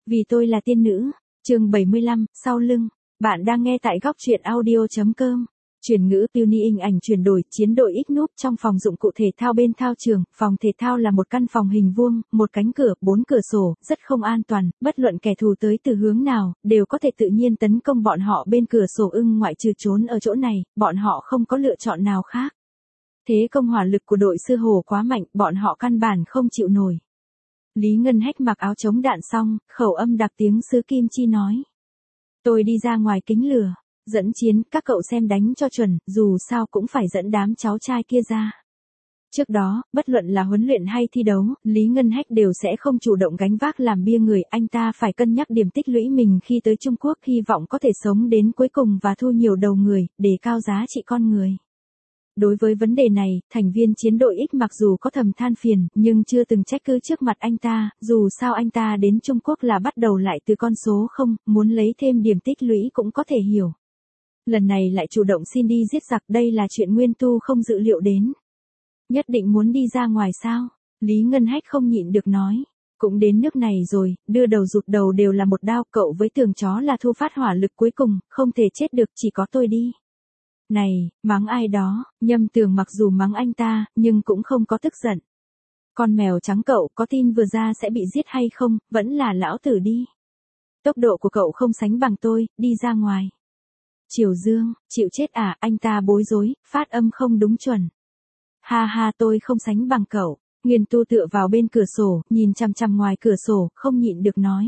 Vì tôi là tiên nữ. Chương 75, sau lưng. Bạn đang nghe tại góc truyện audio.com. Chuyển ngữ Puny hình ảnh chuyển đổi, chiến đội X núp trong phòng dụng cụ thể thao bên thao trường. Phòng thể thao là một căn phòng hình vuông, một cánh cửa, 4 cửa sổ, rất không an toàn, bất luận kẻ thù tới từ hướng nào, đều có thể tự nhiên tấn công bọn họ bên cửa sổ ngoại trừ trốn ở chỗ này, bọn họ không có lựa chọn nào khác. Thế công hỏa lực của đội sư hổ quá mạnh, bọn họ căn bản không chịu nổi. Lý Ngân Hách mặc áo chống đạn xong, khẩu âm đặc tiếng xứ Kim Chi nói. Tôi đi ra ngoài kính lửa, dẫn chiến, các cậu xem đánh cho chuẩn, dù sao cũng phải dẫn đám cháu trai kia ra. Trước đó, bất luận là huấn luyện hay thi đấu, Lý Ngân Hách đều sẽ không chủ động gánh vác làm bia người, anh ta phải cân nhắc điểm tích lũy mình khi tới Trung Quốc, hy vọng có thể sống đến cuối cùng và thu nhiều đầu người, để cao giá trị con người. Đối với vấn đề này, thành viên chiến đội X mặc dù có thầm than phiền, nhưng chưa từng trách cứ trước mặt anh ta, dù sao anh ta đến Trung Quốc là bắt đầu lại từ con số 0, muốn lấy thêm điểm tích lũy cũng có thể hiểu. Lần này lại chủ động xin đi giết giặc, đây là chuyện Nguyên Tu không dự liệu đến. Nhất định muốn đi ra ngoài sao? Lý Ngân Hách không nhịn được nói. Cũng đến nước này rồi, đưa đầu rụt đầu đều là một đao, cậu với tường chó là thu phát hỏa lực cuối cùng, không thể chết được, chỉ có tôi đi. Này, mắng ai đó, Nhâm Tường mặc dù mắng anh ta, nhưng cũng không có tức giận. Con mèo trắng cậu có tin vừa ra sẽ bị giết hay không, vẫn là lão tử đi. Tốc độ của cậu không sánh bằng tôi, đi ra ngoài. Triều Dương, chịu chết à, anh ta bối rối, phát âm không đúng chuẩn. Ha ha, tôi không sánh bằng cậu. Nguyên Tu tựa vào bên cửa sổ, nhìn chằm chằm ngoài cửa sổ, không nhịn được nói.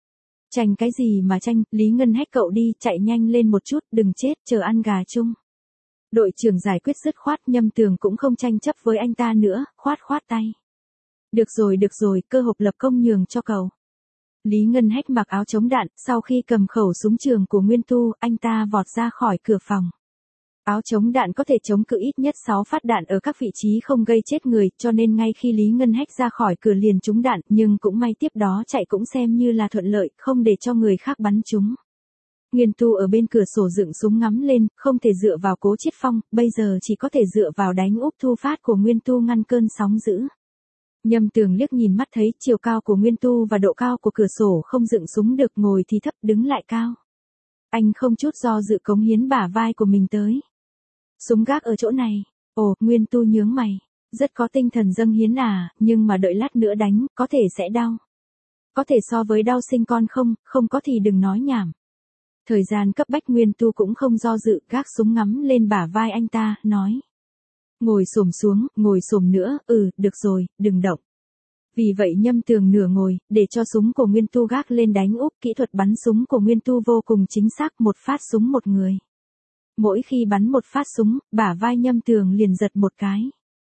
Tranh cái gì mà tranh, Lý Ngân Hách cậu đi, chạy nhanh lên một chút, đừng chết, chờ ăn gà chung. Đội trưởng giải quyết dứt khoát, Nhâm Tường cũng không tranh chấp với anh ta nữa, khoát tay. Được rồi, cơ hộp lập công nhường cho cậu. Lý Ngân Hách mặc áo chống đạn, sau khi cầm khẩu súng trường của Nguyên Tu, anh ta vọt ra khỏi cửa phòng. Áo chống đạn có thể chống cự ít nhất 6 phát đạn ở các vị trí không gây chết người, cho nên ngay khi Lý Ngân Hách ra khỏi cửa liền trúng đạn, nhưng cũng may tiếp đó chạy cũng xem như là thuận lợi, không để cho người khác bắn trúng. Nguyên Tu ở bên cửa sổ dựng súng ngắm lên, không thể dựa vào Cố Chiết Phong, bây giờ chỉ có thể dựa vào đánh úp thu phát của Nguyên Tu ngăn cơn sóng dữ. Nhâm Tường liếc nhìn mắt thấy chiều cao của Nguyên Tu và độ cao của cửa sổ không dựng súng được, ngồi thì thấp, đứng lại cao. Anh không chút do dự cống hiến bả vai của mình tới. Súng gác ở chỗ này. Ồ, Nguyên Tu nhướng mày. Rất có tinh thần dâng hiến à, nhưng mà đợi lát nữa đánh, có thể sẽ đau. Có thể so với đau sinh con không, không có thì đừng nói nhảm. Thời gian cấp bách, Nguyên Tu cũng không do dự, gác súng ngắm lên bả vai anh ta, nói. Ngồi xổm xuống, ngồi xổm nữa, được rồi, đừng động. Vì vậy Nhâm Tường nửa ngồi, để cho súng của Nguyên Tu gác lên đánh úp, kỹ thuật bắn súng của Nguyên Tu vô cùng chính xác, một phát súng một người. Mỗi khi bắn một phát súng, bả vai Nhâm Tường liền giật một cái.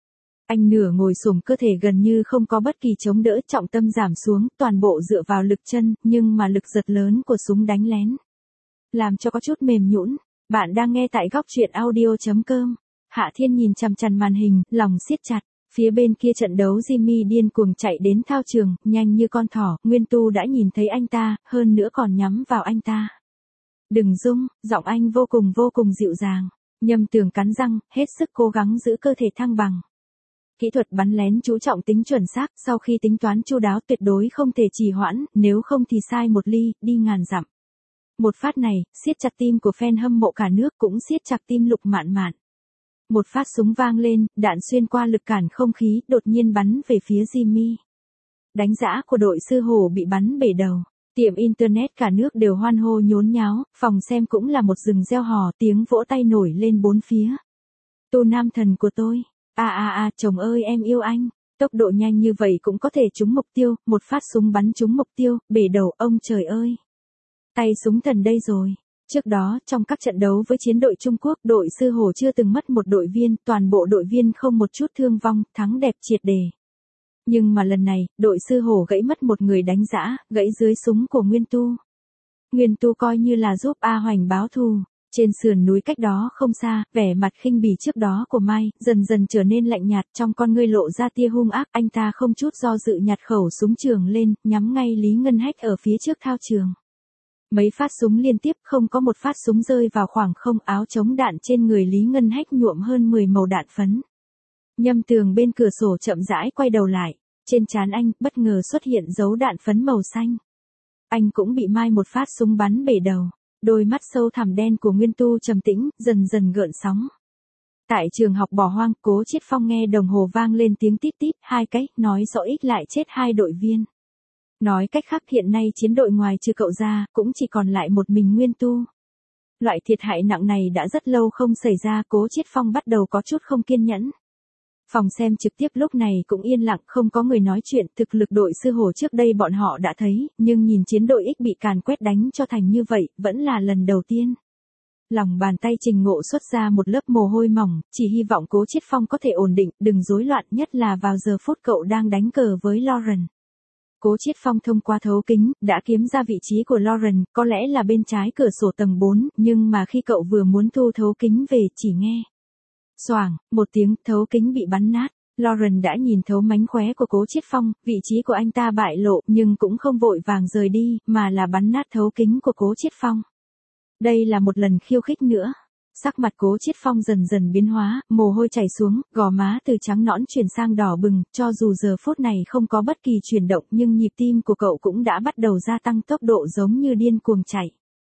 Anh nửa ngồi xổm, cơ thể gần như không có bất kỳ chống đỡ, trọng tâm giảm xuống, toàn bộ dựa vào lực chân, nhưng mà lực giật lớn của súng đánh lén. Làm cho có chút mềm nhũn. Bạn đang nghe tại góc truyện audio.com. Hạ Thiên nhìn chằm chằm màn hình, lòng siết chặt. Phía bên kia trận đấu Jimmy điên cuồng chạy đến thao trường, nhanh như con thỏ, Nguyên Tu đã nhìn thấy anh ta, hơn nữa còn nhắm vào anh ta. Đừng rung, giọng anh vô cùng dịu dàng. Nhâm Tường cắn răng, hết sức cố gắng giữ cơ thể thăng bằng. Kỹ thuật bắn lén chú trọng tính chuẩn xác, sau khi tính toán chu đáo tuyệt đối không thể trì hoãn, nếu không thì sai một ly, đi ngàn dặm. Một phát này, siết chặt tim của fan hâm mộ cả nước, cũng siết chặt tim Lục Mạn Mạn. Một phát súng vang lên, đạn xuyên qua lực cản không khí, đột nhiên bắn về phía Jimmy. Đánh giã của đội sư hổ bị bắn bể đầu. Tiệm internet cả nước đều hoan hô nhốn nháo, phòng xem cũng là một rừng reo hò, tiếng vỗ tay nổi lên bốn phía. Tu nam thần của tôi. Chồng ơi em yêu anh. Tốc độ nhanh như vậy cũng có thể trúng mục tiêu, một phát súng bắn trúng mục tiêu, bể đầu, ông trời ơi. Tay súng thần đây rồi. Trước đó, trong các trận đấu với chiến đội Trung Quốc, đội sư hổ chưa từng mất một đội viên, toàn bộ đội viên không một chút thương vong, thắng đẹp triệt đề. Nhưng mà lần này, đội sư hổ gãy mất một người đánh giã, gãy dưới súng của Nguyên Tu. Nguyên Tu coi như là giúp A Hoành báo thù. Trên sườn núi cách đó không xa, vẻ mặt khinh bỉ trước đó của Mai, dần dần trở nên lạnh nhạt, trong con ngươi lộ ra tia hung ác, anh ta không chút do dự nhặt khẩu súng trường lên, nhắm ngay Lý Ngân Hách ở phía trước thao trường. Mấy phát súng liên tiếp, không có một phát súng rơi vào khoảng không, áo chống đạn trên người Lý Ngân Hách nhuộm hơn 10 màu đạn phấn. Nhâm Tường bên cửa sổ chậm rãi quay đầu lại, trên trán anh bất ngờ xuất hiện dấu đạn phấn màu xanh. Anh cũng bị mai một phát súng bắn bể đầu. Đôi mắt sâu thẳm đen của Nguyên Tu trầm tĩnh, dần dần gợn sóng. Tại trường học bỏ hoang, Cố Chiết Phong nghe đồng hồ vang lên tiếng tít tít, 2 cái, nói rõ ích lại chết 2 đội viên. Nói cách khác hiện nay chiến đội ngoài trừ cậu ra, cũng chỉ còn lại một mình Nguyên Tu. Loại thiệt hại nặng này đã rất lâu không xảy ra, Cố Chiết Phong bắt đầu có chút không kiên nhẫn. Phòng xem trực tiếp lúc này cũng yên lặng, không có người nói chuyện, thực lực đội sư hổ trước đây bọn họ đã thấy, nhưng nhìn chiến đội X bị càn quét đánh cho thành như vậy, vẫn là lần đầu tiên. Lòng bàn tay Trình Ngộ xuất ra một lớp mồ hôi mỏng, chỉ hy vọng Cố Chiết Phong có thể ổn định, đừng rối loạn, nhất là vào giờ phút cậu đang đánh cờ với Lauren. Cố Chiết Phong thông qua thấu kính, đã kiếm ra vị trí của Lauren, có lẽ là bên trái cửa sổ tầng 4, nhưng mà khi cậu vừa muốn thu thấu kính về, chỉ nghe xoảng, một tiếng, thấu kính bị bắn nát. Lauren đã nhìn thấu mánh khóe của Cố Chiết Phong, vị trí của anh ta bại lộ, nhưng cũng không vội vàng rời đi, mà là bắn nát thấu kính của Cố Chiết Phong. Đây là một lần khiêu khích nữa. Sắc mặt Cố Chiết Phong dần dần biến hóa, mồ hôi chảy xuống, gò má từ trắng nõn chuyển sang đỏ bừng, cho dù giờ phút này không có bất kỳ chuyển động nhưng nhịp tim của cậu cũng đã bắt đầu gia tăng tốc độ giống như điên cuồng chạy.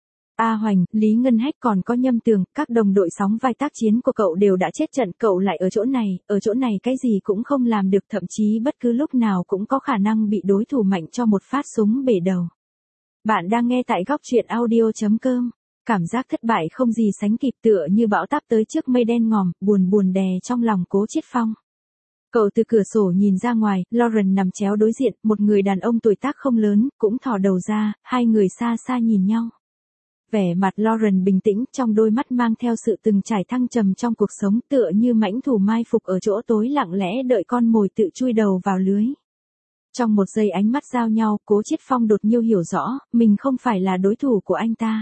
A Hoành, Lý Ngân Hách còn có Nhâm Tường, các đồng đội sóng vai tác chiến của cậu đều đã chết trận, cậu lại ở chỗ này cái gì cũng không làm được, thậm chí bất cứ lúc nào cũng có khả năng bị đối thủ mạnh cho một phát súng bể đầu. Bạn đang nghe tại góc truyện audio.com. Cảm giác thất bại không gì sánh kịp, tựa như bão táp tới trước mây đen ngòm, buồn đè trong lòng Cố Chiết Phong. Cậu từ cửa sổ nhìn ra ngoài, Lauren nằm chéo đối diện, một người đàn ông tuổi tác không lớn, cũng thò đầu ra, hai người xa xa nhìn nhau. Vẻ mặt Lauren bình tĩnh, trong đôi mắt mang theo sự từng trải thăng trầm trong cuộc sống, tựa như mãnh thủ mai phục ở chỗ tối lặng lẽ đợi con mồi tự chui đầu vào lưới. Trong một giây ánh mắt giao nhau, Cố Chiết Phong đột nhiên hiểu rõ, mình không phải là đối thủ của anh ta.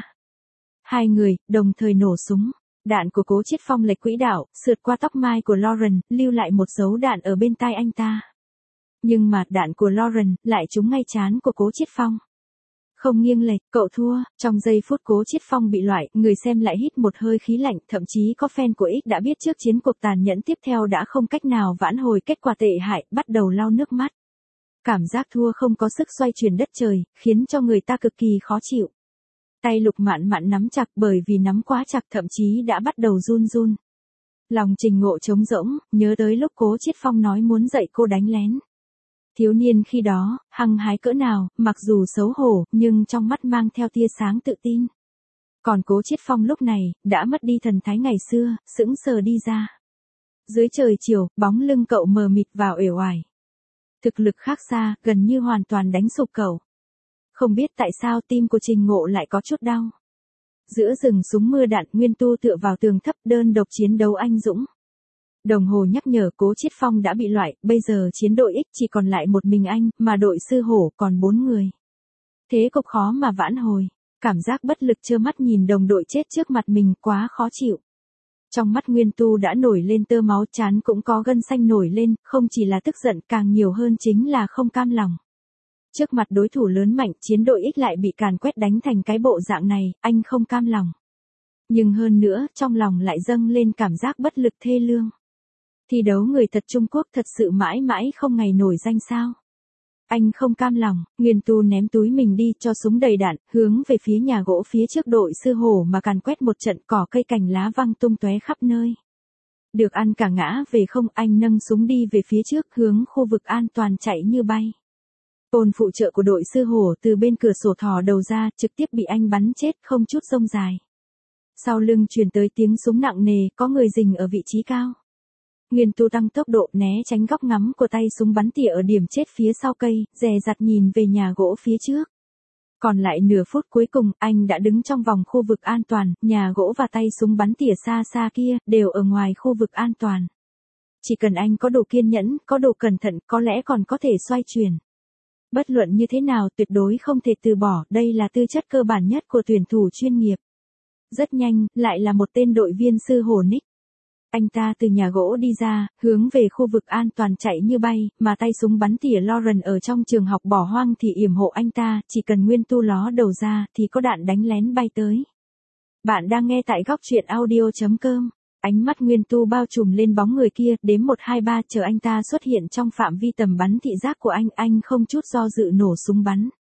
Hai người, đồng thời nổ súng. Đạn của Cố Chiết Phong lệch quỹ đạo, sượt qua tóc mai của Lauren, lưu lại một dấu đạn ở bên tai anh ta. Nhưng mà, đạn của Lauren, lại trúng ngay trán của Cố Chiết Phong. Không nghiêng lệch, cậu thua. Trong giây phút Cố Chiết Phong bị loại, người xem lại hít một hơi khí lạnh, thậm chí có fan của X đã biết trước chiến cuộc tàn nhẫn tiếp theo đã không cách nào vãn hồi kết quả tệ hại, bắt đầu lau nước mắt. Cảm giác thua không có sức xoay chuyển đất trời, khiến cho người ta cực kỳ khó chịu. Tay Lục Mạn Mạn nắm chặt, bởi vì nắm quá chặt thậm chí đã bắt đầu run run. Lòng Trình Ngộ trống rỗng, nhớ tới lúc Cố Chiết Phong nói muốn dạy cô đánh lén. Thiếu niên khi đó, hăng hái cỡ nào, mặc dù xấu hổ, nhưng trong mắt mang theo tia sáng tự tin. Còn Cố Chiết Phong lúc này, đã mất đi thần thái ngày xưa, sững sờ đi ra. Dưới trời chiều, bóng lưng cậu mờ mịt vào uể oải. Thực lực khác xa, gần như hoàn toàn đánh sụp cậu. Không biết tại sao tim của Trình Ngộ lại có chút đau. Giữa rừng súng mưa đạn, Nguyên Tu tựa vào tường thấp, đơn độc chiến đấu anh dũng. Đồng hồ nhắc nhở Cố Chiết Phong đã bị loại, bây giờ chiến đội X chỉ còn lại một mình anh, mà đội sư hổ còn 4 người. Thế cục khó mà vãn hồi, cảm giác bất lực trơ mắt nhìn đồng đội chết trước mặt mình quá khó chịu. Trong mắt Nguyên Tu đã nổi lên tơ máu, trán cũng có gân xanh nổi lên, không chỉ là tức giận, càng nhiều hơn chính là không cam lòng. Trước mặt đối thủ lớn mạnh, chiến đội X lại bị càn quét đánh thành cái bộ dạng này, anh không cam lòng. Nhưng hơn nữa, trong lòng lại dâng lên cảm giác bất lực thê lương. Thi đấu người thật Trung Quốc thật sự mãi mãi không ngày nổi danh sao? Anh không cam lòng, Nguyên Tu ném túi mình đi cho súng đầy đạn, hướng về phía nhà gỗ phía trước đội sư hổ mà càn quét một trận, cỏ cây cành lá văng tung tóe khắp nơi. Được ăn cả ngã về không, anh nâng súng đi về phía trước, hướng khu vực an toàn chạy như bay. Côn phụ trợ của đội sư hổ từ bên cửa sổ thò đầu ra, trực tiếp bị anh bắn chết không chút rông dài. Sau lưng truyền tới tiếng súng nặng nề, có người rình ở vị trí cao. Nguyên Tu tăng tốc độ né tránh góc ngắm của tay súng bắn tỉa ở điểm chết phía sau cây, dè dặt nhìn về nhà gỗ phía trước. Còn lại nửa phút cuối cùng, anh đã đứng trong vòng khu vực an toàn, nhà gỗ và tay súng bắn tỉa xa xa kia, đều ở ngoài khu vực an toàn. Chỉ cần anh có đủ kiên nhẫn, có đủ cẩn thận, có lẽ còn có thể xoay chuyển. Bất luận như thế nào tuyệt đối không thể từ bỏ, đây là tư chất cơ bản nhất của tuyển thủ chuyên nghiệp. Rất nhanh, lại là một tên đội viên sư hổ Nick. Anh ta từ nhà gỗ đi ra, hướng về khu vực an toàn chạy như bay, mà tay súng bắn tỉa Lauren ở trong trường học bỏ hoang thì yểm hộ anh ta, chỉ cần Nguyên Tu ló đầu ra, thì có đạn đánh lén bay tới. Bạn đang nghe tại góc truyện audio.com. Ánh mắt Nguyên Tu bao trùm lên bóng người kia, đếm 1 2 3 chờ anh ta xuất hiện trong phạm vi tầm bắn thị giác của anh không chút do dự nổ súng bắn.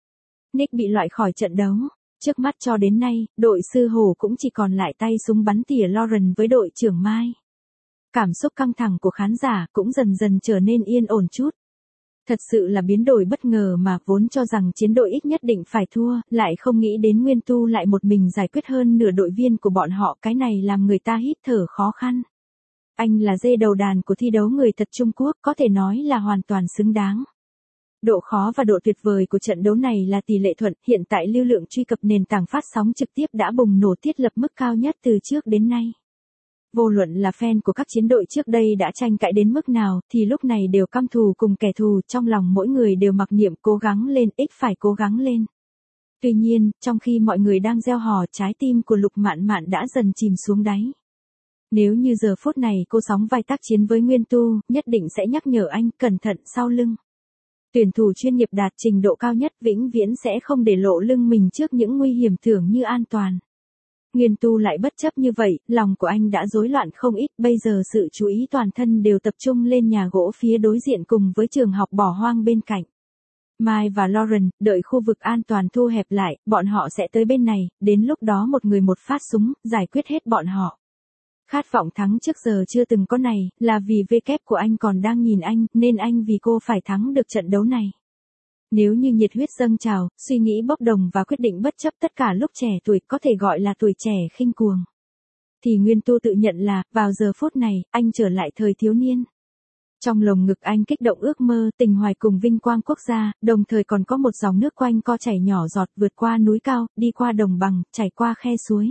Nick bị loại khỏi trận đấu. Trước mắt cho đến nay, đội sư hổ cũng chỉ còn lại tay súng bắn tỉa Lauren với đội trưởng Mai. Cảm xúc căng thẳng của khán giả cũng dần dần trở nên yên ổn chút. Thật sự là biến đổi bất ngờ mà vốn cho rằng chiến đội X nhất định phải thua, lại không nghĩ đến Nguyên Tu lại một mình giải quyết hơn nửa đội viên của bọn họ, cái này làm người ta hít thở khó khăn. Anh là dê đầu đàn của thi đấu người thật Trung Quốc, có thể nói là hoàn toàn xứng đáng. Độ khó và độ tuyệt vời của trận đấu này là tỷ lệ thuận, hiện tại lưu lượng truy cập nền tảng phát sóng trực tiếp đã bùng nổ thiết lập mức cao nhất từ trước đến nay. Vô luận là fan của các chiến đội trước đây đã tranh cãi đến mức nào, thì lúc này đều căm thù cùng kẻ thù, trong lòng mỗi người đều mặc niệm cố gắng lên, X phải cố gắng lên. Tuy nhiên, trong khi mọi người đang reo hò, trái tim của Lục Mạn Mạn đã dần chìm xuống đáy. Nếu như giờ phút này cô sóng vai tác chiến với Nguyên Tu, nhất định sẽ nhắc nhở anh cẩn thận sau lưng. Tuyển thủ chuyên nghiệp đạt trình độ cao nhất vĩnh viễn sẽ không để lộ lưng mình trước những nguy hiểm tưởng như an toàn. Nguyên Tu lại bất chấp như vậy, lòng của anh đã rối loạn không ít, bây giờ sự chú ý toàn thân đều tập trung lên nhà gỗ phía đối diện cùng với trường học bỏ hoang bên cạnh. Mai và Lauren, đợi khu vực an toàn thu hẹp lại, bọn họ sẽ tới bên này, đến lúc đó một người một phát súng, giải quyết hết bọn họ. Khát vọng thắng trước giờ chưa từng có này, là vì W của anh còn đang nhìn anh, nên anh vì cô phải thắng được trận đấu này. Nếu như nhiệt huyết dâng trào, suy nghĩ bốc đồng và quyết định bất chấp tất cả lúc trẻ tuổi, có thể gọi là tuổi trẻ khinh cuồng. Thì Nguyên Tu tự nhận là, vào giờ phút này, anh trở lại thời thiếu niên. Trong lồng ngực anh kích động ước mơ, tình hoài cùng vinh quang quốc gia, đồng thời còn có một dòng nước quanh co chảy nhỏ giọt vượt qua núi cao, đi qua đồng bằng, chảy qua khe suối.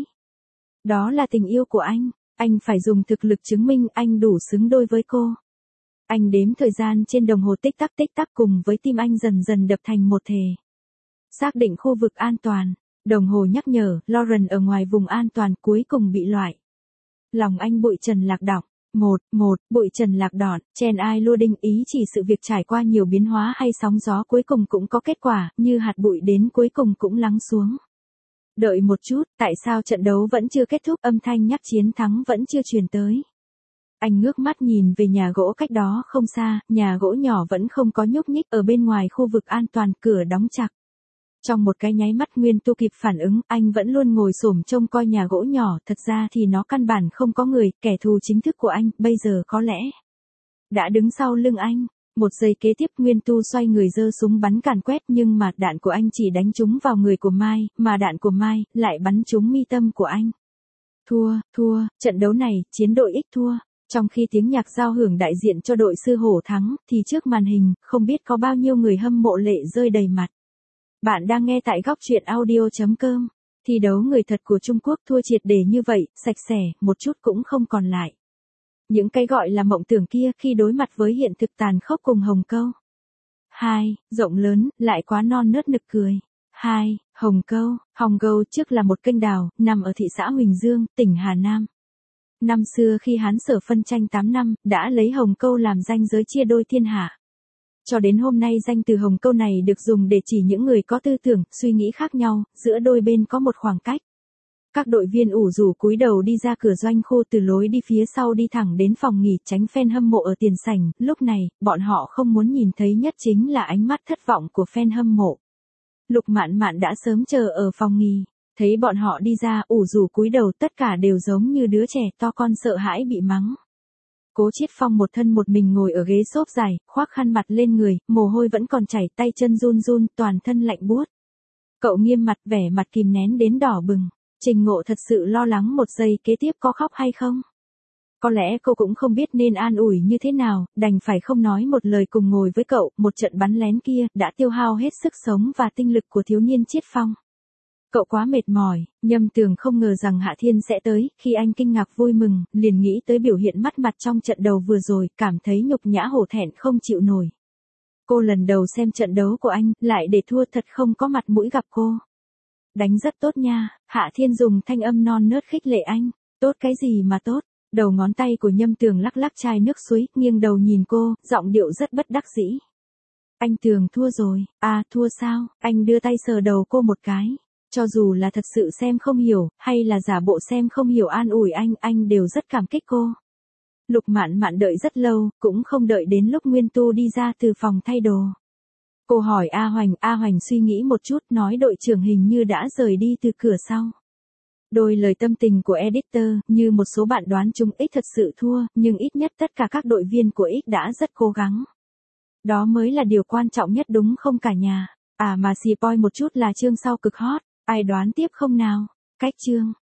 Đó là tình yêu của anh phải dùng thực lực chứng minh anh đủ xứng đôi với cô. Anh đếm thời gian trên đồng hồ tích tắc cùng với tim anh dần dần đập thành một thể. Xác định khu vực an toàn, đồng hồ nhắc nhở, Lauren ở ngoài vùng an toàn cuối cùng bị loại. Lòng anh bụi trần lạc đọng. Bụi trần lạc đọn, chen ai lua đinh, ý chỉ sự việc trải qua nhiều biến hóa hay sóng gió cuối cùng cũng có kết quả, như hạt bụi đến cuối cùng cũng lắng xuống. Đợi một chút, tại sao trận đấu vẫn chưa kết thúc, âm thanh nhắc chiến thắng vẫn chưa truyền tới. Anh ngước mắt nhìn về nhà gỗ cách đó không xa, nhà gỗ nhỏ vẫn không có nhúc nhích, ở bên ngoài khu vực an toàn, cửa đóng chặt. Trong một cái nháy mắt Nguyên Tu kịp phản ứng, anh vẫn luôn ngồi xổm trông coi nhà gỗ nhỏ, thật ra thì nó căn bản không có người, kẻ thù chính thức của anh, bây giờ có lẽ đã đứng sau lưng anh. Một giây kế tiếp Nguyên Tu xoay người giơ súng bắn càn quét, nhưng mà đạn của anh chỉ đánh trúng vào người của Mai, mà đạn của Mai lại bắn trúng mi tâm của anh. Thua, trận đấu này, chiến đội X thua. Trong khi tiếng nhạc giao hưởng đại diện cho đội sư hổ thắng, thì trước màn hình, không biết có bao nhiêu người hâm mộ lệ rơi đầy mặt. Bạn đang nghe tại góc truyện audio.com. Thi đấu người thật của Trung Quốc thua triệt để như vậy, sạch sẽ, một chút cũng không còn lại. Những cái gọi là mộng tưởng kia khi đối mặt với hiện thực tàn khốc cùng Hồng Câu. 2. Rộng lớn, lại quá non nớt nực cười. 2. Hồng Câu trước là một kênh đào, nằm ở thị xã Huỳnh Dương, tỉnh Hà Nam. Năm xưa khi Hán Sở phân tranh 8 năm, đã lấy Hồng Câu làm ranh giới chia đôi thiên hạ. Cho đến hôm nay danh từ Hồng Câu này được dùng để chỉ những người có tư tưởng, suy nghĩ khác nhau, giữa đôi bên có một khoảng cách. Các đội viên ủ rủ cúi đầu đi ra cửa doanh khu, từ lối đi phía sau đi thẳng đến phòng nghỉ, tránh fan hâm mộ ở tiền sảnh. Lúc này, bọn họ không muốn nhìn thấy nhất chính là ánh mắt thất vọng của fan hâm mộ. Lục Mạn Mạn đã sớm chờ ở phòng nghỉ, thấy bọn họ đi ra, ủ rủ cúi đầu, tất cả đều giống như đứa trẻ to con sợ hãi bị mắng. Cố Chiết Phong một thân một mình ngồi ở ghế xốp dài, khoác khăn mặt lên người, mồ hôi vẫn còn chảy, tay chân run run, toàn thân lạnh buốt. Cậu nghiêm mặt, vẻ mặt kìm nén đến đỏ bừng. Trình Ngộ thật sự lo lắng một giây kế tiếp có khóc hay không. Có lẽ cô cũng không biết nên an ủi như thế nào, đành phải không nói một lời cùng ngồi với cậu. Một trận bắn lén kia đã tiêu hao hết sức sống và tinh lực của thiếu niên Chiết Phong. Cậu quá mệt mỏi. Nhâm Tường không ngờ rằng Hạ Thiên sẽ tới, khi anh kinh ngạc vui mừng, liền nghĩ tới biểu hiện mất mặt trong trận đấu vừa rồi, cảm thấy nhục nhã hổ thẹn không chịu nổi. Cô lần đầu xem trận đấu của anh, lại để thua, thật không có mặt mũi gặp cô. Đánh rất tốt nha, Hạ Thiên dùng thanh âm non nớt khích lệ anh. Tốt cái gì mà tốt? Đầu ngón tay của Nhâm Tường lắc lắc chai nước suối, nghiêng đầu nhìn cô, giọng điệu rất bất đắc dĩ. Anh Tường thua rồi. À, thua sao? Anh đưa tay sờ đầu cô một cái. Cho dù là thật sự xem không hiểu, hay là giả bộ xem không hiểu an ủi anh đều rất cảm kích cô. Lục Mạn Mạn đợi rất lâu, cũng không đợi đến lúc Nguyên Tu đi ra từ phòng thay đồ. Cô hỏi A Hoành suy nghĩ một chút nói đội trưởng hình như đã rời đi từ cửa sau. Đôi lời tâm tình của editor, như một số bạn đoán chúng X thật sự thua, nhưng ít nhất tất cả các đội viên của X đã rất cố gắng. Đó mới là điều quan trọng nhất đúng không cả nhà? À mà spoil một chút là chương sau cực hot, ai đoán tiếp không nào? Cách chương